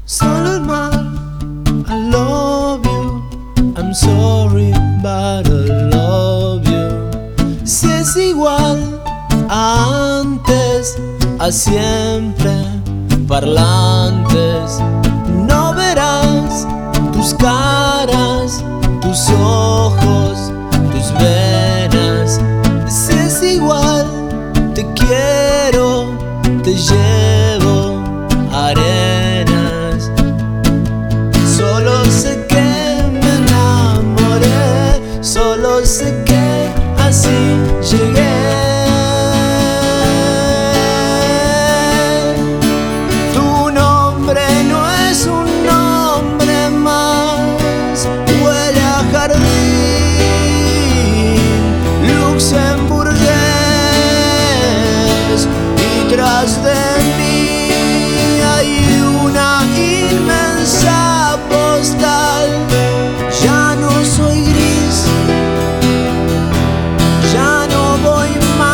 Solo mal, I love you. I'm sorry, but I love you. Si es igual a antes, a siempre, parlantes, no verás tus caras, tus ojos, tus venas. Si es igual, te quiero, te llevo arenas. Solo sé que me enamoré, solo sé que así llegué. Tu nombre no es un nombre más, huele a jardín luxemburgués, y tras de mí hay una inmensa postal. Ya no soy gris, ya no voy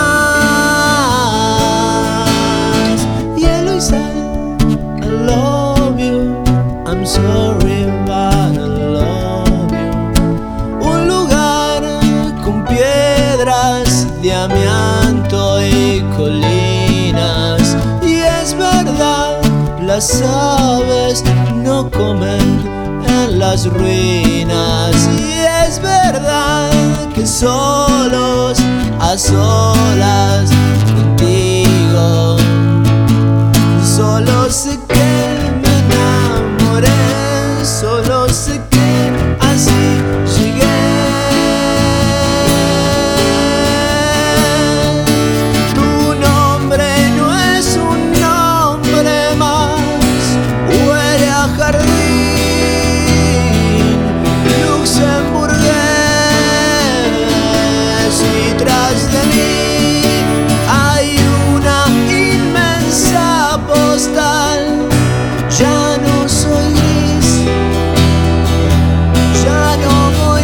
más. Hielo y sal, I love you. I'm sorry, but I love you. Un lugar con piedras de amianto y colinas. Y es verdad, las aves no comen en las ruinas. Y es verdad que solos, a solas contigo, solo sé que me enamoré, solo sé que así llegué. Tu nombre no es un nombre más, huele a jardín luxemburgués, y tras de mí hay una inmensa postal. Ya no soy gris, ya no voy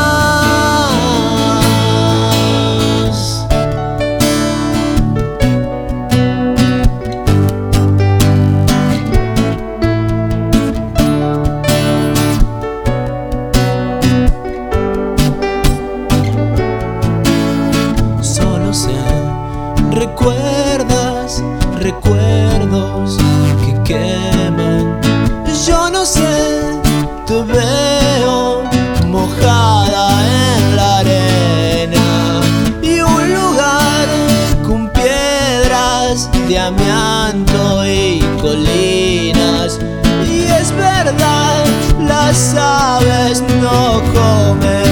más. Solo sé, recuerdas, recuerdos que queman. Yo no sé, te veo mojada en la arena, y un lugar con piedras de amianto y colinas. Y es verdad, las aves no comen